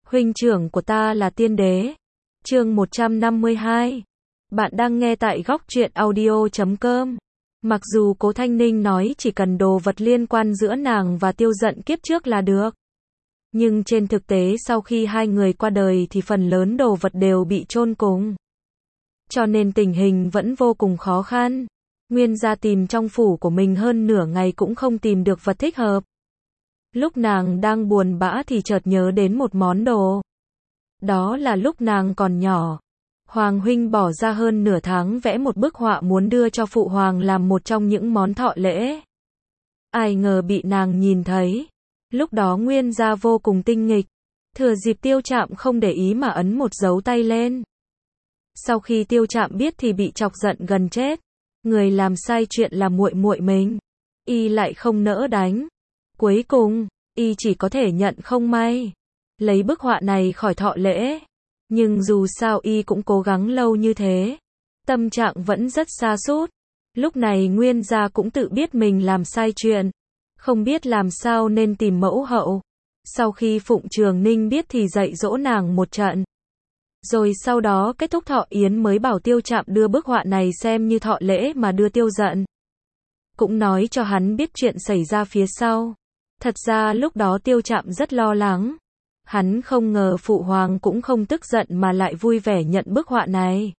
Huynh trưởng của ta là tiên đế. Chương 152. Bạn đang nghe tại góc truyện audio.com. Mặc dù Cố Thanh Ninh nói chỉ cần đồ vật liên quan giữa nàng và Tiêu Dận kiếp trước là được. Nhưng trên thực tế sau khi hai người qua đời thì phần lớn đồ vật đều bị chôn cùng. Cho nên tình hình vẫn vô cùng khó khăn. Nguyên gia tìm trong phủ của mình hơn nửa ngày cũng không tìm được vật thích hợp. Lúc nàng đang buồn bã thì chợt nhớ đến một món đồ. Đó là lúc nàng còn nhỏ. Hoàng huynh bỏ ra hơn nửa tháng vẽ một bức họa muốn đưa cho phụ hoàng làm một trong những món thọ lễ. Ai ngờ bị nàng nhìn thấy. Lúc đó Nguyên gia vô cùng tinh nghịch. Thừa dịp Tiêu Trạm không để ý mà ấn một dấu tay lên. Sau khi Tiêu Trạm biết thì bị chọc giận gần chết. Người làm sai chuyện là muội muội mình. Y lại không nỡ đánh. Cuối cùng, y chỉ có thể nhận không may. Lấy bức họa này khỏi thọ lễ. Nhưng dù sao y cũng cố gắng lâu như thế. Tâm trạng vẫn rất sa sút. Lúc này Nguyên gia cũng tự biết mình làm sai chuyện. Không biết làm sao nên tìm mẫu hậu. Sau khi Phụng Trường Ninh biết thì dạy dỗ nàng một trận. Rồi sau đó kết thúc thọ yến mới bảo Tiêu Trạm đưa bức họa này xem như thọ lễ mà đưa Tiêu Dận. Cũng nói cho hắn biết chuyện xảy ra phía sau. Thật ra lúc đó Tiêu Trạm rất lo lắng. Hắn không ngờ phụ hoàng cũng không tức giận mà lại vui vẻ nhận bức họa này.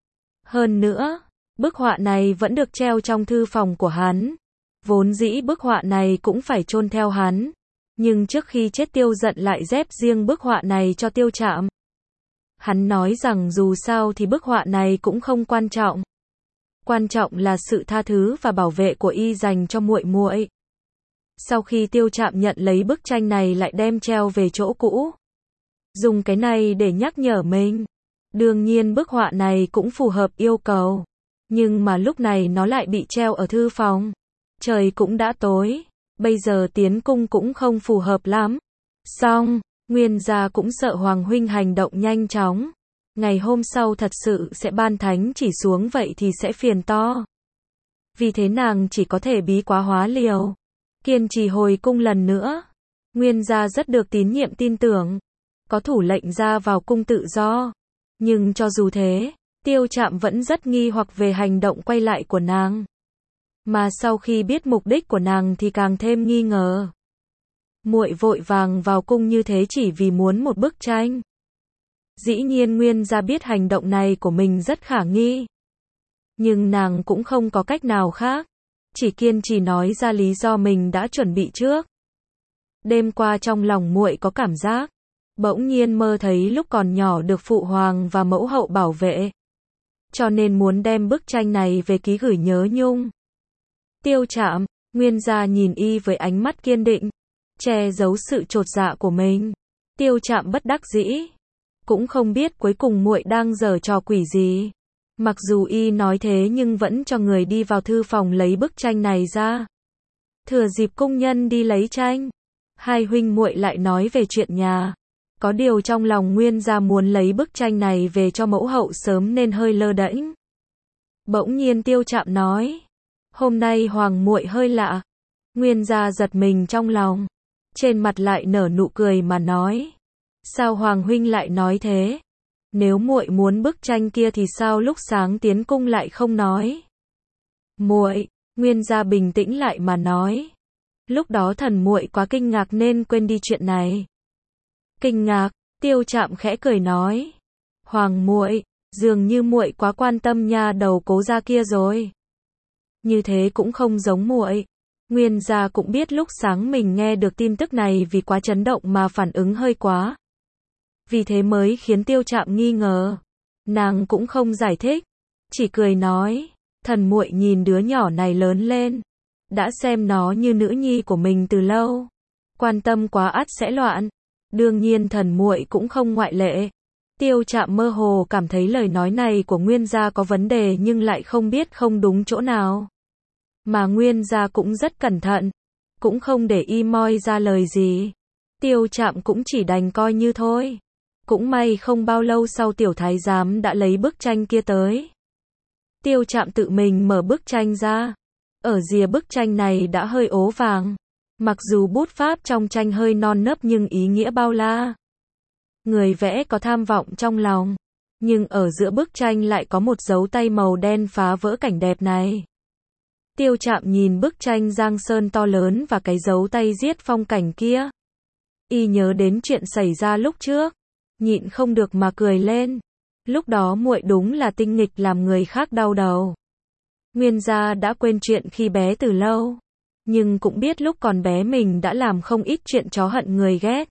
Hơn nữa, bức họa này vẫn được treo trong thư phòng của hắn. Vốn dĩ bức họa này cũng phải chôn theo hắn. Nhưng trước khi chết Tiêu Dận lại dép riêng bức họa này cho Tiêu Trạm. Hắn nói rằng dù sao thì bức họa này cũng không quan trọng. Quan trọng là sự tha thứ và bảo vệ của y dành cho muội muội. Sau khi Tiêu Trạm nhận lấy bức tranh này lại đem treo về chỗ cũ. Dùng cái này để nhắc nhở mình. Đương nhiên bức họa này cũng phù hợp yêu cầu. Nhưng mà lúc này nó lại bị treo ở thư phòng. Trời cũng đã tối. Bây giờ tiến cung cũng không phù hợp lắm. Xong, Nguyên gia cũng sợ Hoàng huynh hành động nhanh chóng. Ngày hôm sau thật sự sẽ ban thánh chỉ xuống vậy thì sẽ phiền to. Vì thế nàng chỉ có thể bí quá hóa liều. Kiên trì hồi cung lần nữa. Nguyên gia rất được tín nhiệm tin tưởng. Có thủ lệnh ra vào cung tự do. Nhưng cho dù thế, Tiêu Trạm vẫn rất nghi hoặc về hành động quay lại của nàng. Mà sau khi biết mục đích của nàng thì càng thêm nghi ngờ. Muội vội vàng vào cung như thế chỉ vì muốn một bức tranh. Dĩ nhiên Nguyên gia biết hành động này của mình rất khả nghi. Nhưng nàng cũng không có cách nào khác. Chỉ kiên trì nói ra lý do mình đã chuẩn bị trước. Đêm qua trong lòng muội có cảm giác. Bỗng nhiên mơ thấy lúc còn nhỏ được phụ hoàng và mẫu hậu bảo vệ. Cho nên muốn đem bức tranh này về ký gửi nhớ nhung. Tiêu Trạm, Nguyên gia nhìn y với ánh mắt kiên định. Che giấu sự chột dạ của mình. Tiêu Trạm bất đắc dĩ. Cũng không biết cuối cùng muội đang giở trò quỷ gì. Mặc dù y nói thế nhưng vẫn cho người đi vào thư phòng lấy bức tranh này ra. Thừa dịp cung nhân đi lấy tranh. Hai huynh muội lại nói về chuyện nhà. Có điều trong lòng Nguyên gia muốn lấy bức tranh này về cho mẫu hậu sớm nên hơi lơ đễnh. Bỗng nhiên Tiêu Trạm nói. Hôm nay hoàng muội hơi lạ. Nguyên gia giật mình trong lòng. Trên mặt lại nở nụ cười mà nói. Sao hoàng huynh lại nói thế? Nếu muội muốn bức tranh kia thì sao lúc sáng tiến cung lại không nói? Muội, Nguyên gia bình tĩnh lại mà nói. Lúc đó thần muội quá kinh ngạc nên quên đi chuyện này. Kinh ngạc, Tiêu Trạm khẽ cười nói. Hoàng muội, dường như muội quá quan tâm nha đầu Cố gia kia rồi. Như thế cũng không giống muội. Nguyên gia cũng biết lúc sáng mình nghe được tin tức này vì quá chấn động mà phản ứng hơi quá. Vì thế mới khiến Tiêu Trạm nghi ngờ. Nàng cũng không giải thích. Chỉ cười nói. Thần muội nhìn đứa nhỏ này lớn lên. Đã xem nó như nữ nhi của mình từ lâu. Quan tâm quá ắt sẽ loạn. Đương nhiên thần muội cũng không ngoại lệ. Tiêu Trạm mơ hồ cảm thấy lời nói này của Nguyên gia có vấn đề nhưng lại không biết không đúng chỗ nào. Mà Nguyên gia cũng rất cẩn thận. Cũng không để y moi ra lời gì. Tiêu Trạm cũng chỉ đành coi như thôi. Cũng may không bao lâu sau tiểu thái giám đã lấy bức tranh kia tới. Tiêu Trạm tự mình mở bức tranh ra. Ở rìa bức tranh này đã hơi ố vàng. Mặc dù bút pháp trong tranh hơi non nớp nhưng ý nghĩa bao la. Người vẽ có tham vọng trong lòng, nhưng ở giữa bức tranh lại có một dấu tay màu đen phá vỡ cảnh đẹp này. Tiêu Trạm nhìn bức tranh Giang Sơn to lớn và cái dấu tay giết phong cảnh kia. Y nhớ đến chuyện xảy ra lúc trước, nhịn không được mà cười lên. Lúc đó muội đúng là tinh nghịch làm người khác đau đầu. Nguyên gia đã quên chuyện khi bé từ lâu, nhưng cũng biết lúc còn bé mình đã làm không ít chuyện chó hận người ghét.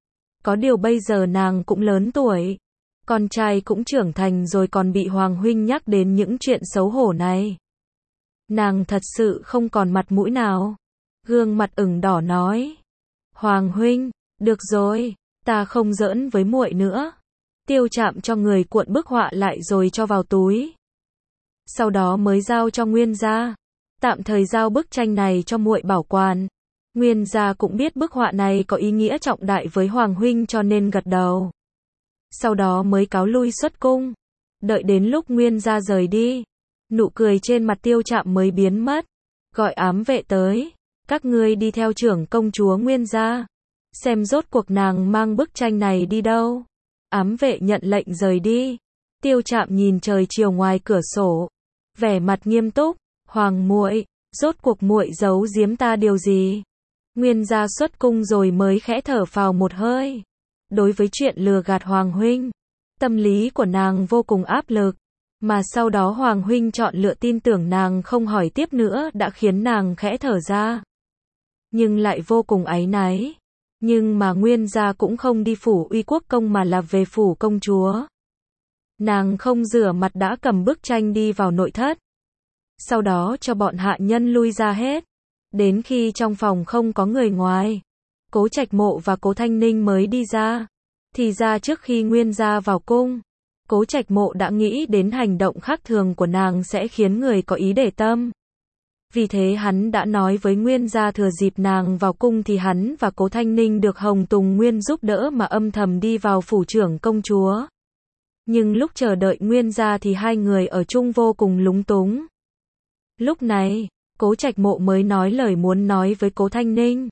Có điều bây giờ nàng cũng lớn tuổi, con trai cũng trưởng thành rồi còn bị Hoàng huynh nhắc đến những chuyện xấu hổ này. Nàng thật sự không còn mặt mũi nào. Gương mặt ửng đỏ nói: Hoàng huynh, được rồi, ta không giỡn với muội nữa. Tiêu Trạm cho người cuộn bức họa lại rồi cho vào túi. Sau đó mới giao cho Nguyên gia. Tạm thời giao bức tranh này cho muội bảo quản. Nguyên gia cũng biết bức họa này có ý nghĩa trọng đại với Hoàng huynh cho nên gật đầu. Sau đó mới cáo lui xuất cung. Đợi đến lúc Nguyên gia rời đi, nụ cười trên mặt Tiêu Trạm mới biến mất. Gọi ám vệ tới, các ngươi đi theo trưởng công chúa Nguyên gia, xem rốt cuộc nàng mang bức tranh này đi đâu. Ám vệ nhận lệnh rời đi. Tiêu Trạm nhìn trời chiều ngoài cửa sổ, vẻ mặt nghiêm túc. Hoàng muội, rốt cuộc muội giấu giếm ta điều gì? Nguyên gia xuất cung rồi mới khẽ thở phào một hơi. Đối với chuyện lừa gạt Hoàng huynh, tâm lý của nàng vô cùng áp lực, mà sau đó Hoàng huynh chọn lựa tin tưởng nàng không hỏi tiếp nữa đã khiến nàng khẽ thở ra. Nhưng lại vô cùng áy náy. Nhưng mà Nguyên gia cũng không đi phủ Uy Quốc công mà là về phủ công chúa. Nàng không rửa mặt đã cầm bức tranh đi vào nội thất. Sau đó cho bọn hạ nhân lui ra hết. Đến khi trong phòng không có người ngoài, Cố Trạch Mộ và Cố Thanh Ninh mới đi ra. Thì ra trước khi Nguyên gia vào cung, Cố Trạch Mộ đã nghĩ đến hành động khác thường của nàng sẽ khiến người có ý để tâm. Vì thế hắn đã nói với Nguyên gia thừa dịp nàng vào cung thì hắn và Cố Thanh Ninh được Hồng Tùng Nguyên giúp đỡ mà âm thầm đi vào phủ trưởng công chúa. Nhưng lúc chờ đợi Nguyên gia thì hai người ở chung vô cùng lúng túng. Lúc này, Cố Trạch Mộ mới nói lời muốn nói với Cố Thanh Ninh.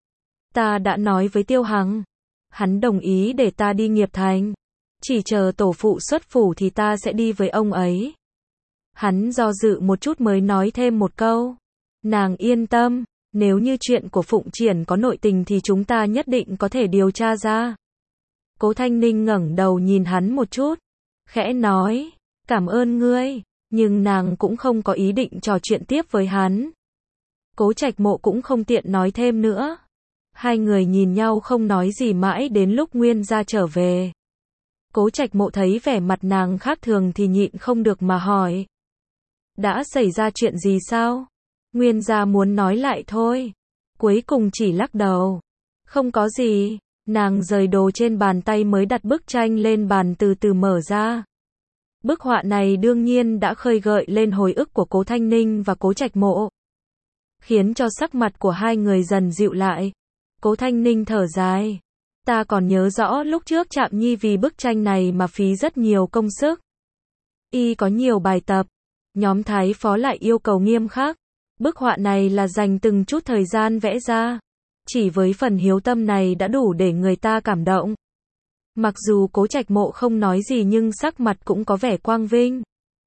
Ta đã nói với Tiêu Hằng, hắn đồng ý để ta đi Nghiệp Thành. Chỉ chờ tổ phụ xuất phủ thì ta sẽ đi với ông ấy. Hắn do dự một chút mới nói thêm một câu. Nàng yên tâm, nếu như chuyện của Phụng Triển có nội tình thì chúng ta nhất định có thể điều tra ra. Cố Thanh Ninh ngẩng đầu nhìn hắn một chút, khẽ nói, cảm ơn ngươi, nhưng nàng cũng không có ý định trò chuyện tiếp với hắn. Cố Trạch Mộ cũng không tiện nói thêm nữa. Hai người nhìn nhau không nói gì mãi đến lúc Nguyên gia trở về. Cố Trạch Mộ thấy vẻ mặt nàng khác thường thì nhịn không được mà hỏi. Đã xảy ra chuyện gì sao? Nguyên gia muốn nói lại thôi. Cuối cùng chỉ lắc đầu. Không có gì. Nàng rời đồ trên bàn tay mới đặt bức tranh lên bàn từ từ mở ra. Bức họa này đương nhiên đã khơi gợi lên hồi ức của Cố Thanh Ninh và Cố Trạch Mộ, khiến cho sắc mặt của hai người dần dịu lại. Cố Thanh Ninh thở dài. Ta còn nhớ rõ lúc trước Trạm Nhi vì bức tranh này mà phí rất nhiều công sức. Y có nhiều bài tập. Nhóm Thái Phó lại yêu cầu nghiêm khắc. Bức họa này là dành từng chút thời gian vẽ ra. Chỉ với phần hiếu tâm này đã đủ để người ta cảm động. Mặc dù Cố Trạch Mộ không nói gì nhưng sắc mặt cũng có vẻ quang vinh.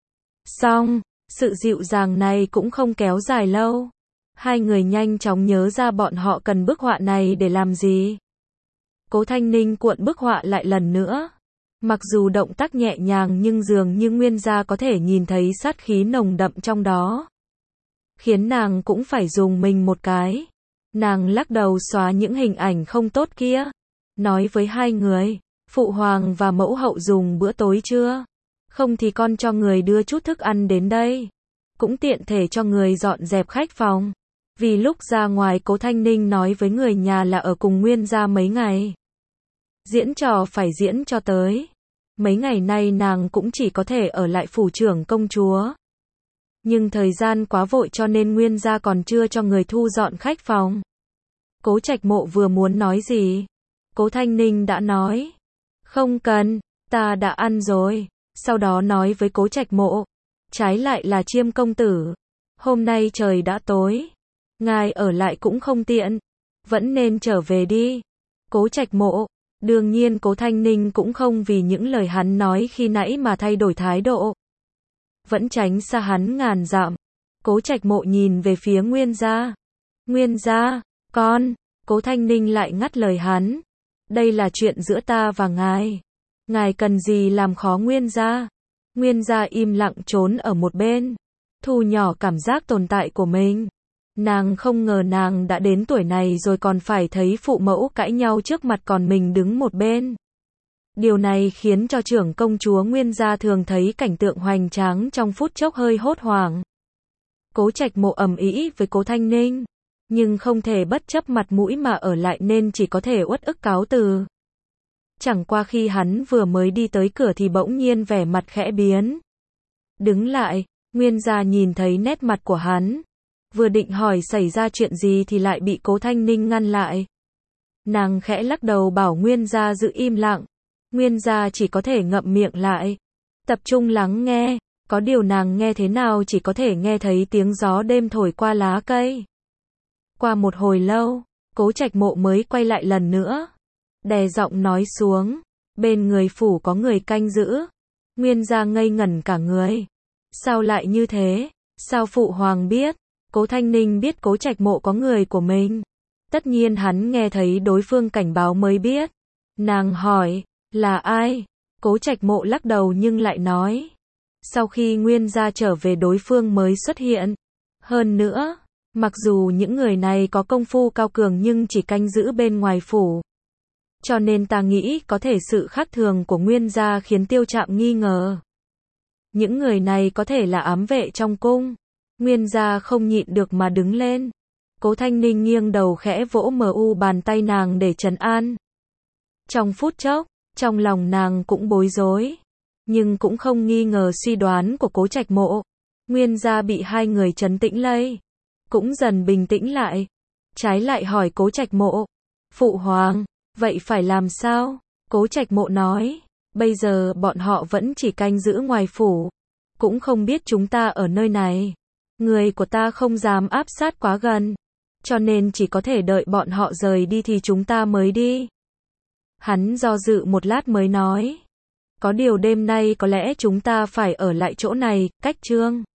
Xong, sự dịu dàng này cũng không kéo dài lâu. Hai người nhanh chóng nhớ ra bọn họ cần bức họa này để làm gì. Cố Thanh Ninh cuộn bức họa lại lần nữa. Mặc dù động tác nhẹ nhàng nhưng dường như Nguyên gia có thể nhìn thấy sát khí nồng đậm trong đó. Khiến nàng cũng phải dùng mình một cái. Nàng lắc đầu xóa những hình ảnh không tốt kia. Nói với hai người, Phụ Hoàng và Mẫu Hậu dùng bữa tối chưa? Không thì con cho người đưa chút thức ăn đến đây. Cũng tiện thể cho người dọn dẹp khách phòng. Vì lúc ra ngoài Cố Thanh Ninh nói với người nhà là ở cùng Nguyên gia mấy ngày. Diễn trò phải diễn cho tới. Mấy ngày nay nàng cũng chỉ có thể ở lại phủ trưởng công chúa. Nhưng thời gian quá vội cho nên Nguyên gia còn chưa cho người thu dọn khách phòng. Cố Trạch Mộ vừa muốn nói gì, Cố Thanh Ninh đã nói. Không cần, ta đã ăn rồi. Sau đó nói với Cố Trạch Mộ. Trái lại là Chiêm công tử. Hôm nay trời đã tối. Ngài ở lại cũng không tiện. Vẫn nên trở về đi. Cố Trạch Mộ. Đương nhiên Cố Thanh Ninh cũng không vì những lời hắn nói khi nãy mà thay đổi thái độ. Vẫn tránh xa hắn ngàn dặm. Cố Trạch Mộ nhìn về phía Nguyên gia. Nguyên gia, con, Cố Thanh Ninh lại ngắt lời hắn. Đây là chuyện giữa ta và ngài. Ngài cần gì làm khó Nguyên gia? Nguyên gia im lặng trốn ở một bên. Thu nhỏ cảm giác tồn tại của mình. Nàng không ngờ nàng đã đến tuổi này rồi còn phải thấy phụ mẫu cãi nhau trước mặt còn mình đứng một bên. Điều này khiến cho trưởng công chúa Nguyên gia thường thấy cảnh tượng hoành tráng trong phút chốc hơi hốt hoảng. Cố Trạch Mộ ầm ĩ với Cố Thanh Ninh, nhưng không thể bất chấp mặt mũi mà ở lại nên chỉ có thể uất ức cáo từ. Chẳng qua khi hắn vừa mới đi tới cửa thì bỗng nhiên vẻ mặt khẽ biến. Đứng lại, Nguyên gia nhìn thấy nét mặt của hắn. Vừa định hỏi xảy ra chuyện gì thì lại bị Cố Thanh Ninh ngăn lại. Nàng khẽ lắc đầu bảo Nguyên gia giữ im lặng. Nguyên gia chỉ có thể ngậm miệng lại, tập trung lắng nghe. Có điều nàng nghe thế nào chỉ có thể nghe thấy tiếng gió đêm thổi qua lá cây. Qua một hồi lâu, Cố Trạch Mộ mới quay lại lần nữa. Đè giọng nói xuống, bên người phủ có người canh giữ. Nguyên gia ngây ngẩn cả người. Sao lại như thế? Sao phụ hoàng biết? Cố Thanh Ninh biết Cố Trạch Mộ có người của mình. Tất nhiên hắn nghe thấy đối phương cảnh báo mới biết. Nàng hỏi, là ai? Cố Trạch Mộ lắc đầu nhưng lại nói. Sau khi Nguyên gia trở về đối phương mới xuất hiện. Hơn nữa, mặc dù những người này có công phu cao cường nhưng chỉ canh giữ bên ngoài phủ. Cho nên ta nghĩ có thể sự khác thường của Nguyên gia khiến Tiêu Trạm nghi ngờ. Những người này có thể là ám vệ trong cung. Nguyên gia không nhịn được mà đứng lên. Cố Thanh Ninh nghiêng đầu khẽ vỗ bàn tay nàng để trấn an. Trong phút chốc, trong lòng nàng cũng bối rối. Nhưng cũng không nghi ngờ suy đoán của Cố Trạch Mộ. Nguyên gia bị hai người trấn tĩnh lây. Cũng dần bình tĩnh lại. Trái lại hỏi Cố Trạch Mộ. Phụ hoàng, vậy phải làm sao? Cố Trạch Mộ nói. Bây giờ bọn họ vẫn chỉ canh giữ ngoài phủ. Cũng không biết chúng ta ở nơi này. Người của ta không dám áp sát quá gần. Cho nên chỉ có thể đợi bọn họ rời đi thì chúng ta mới đi. Hắn do dự một lát mới nói. Có điều đêm nay có lẽ chúng ta phải ở lại chỗ này, cách Trương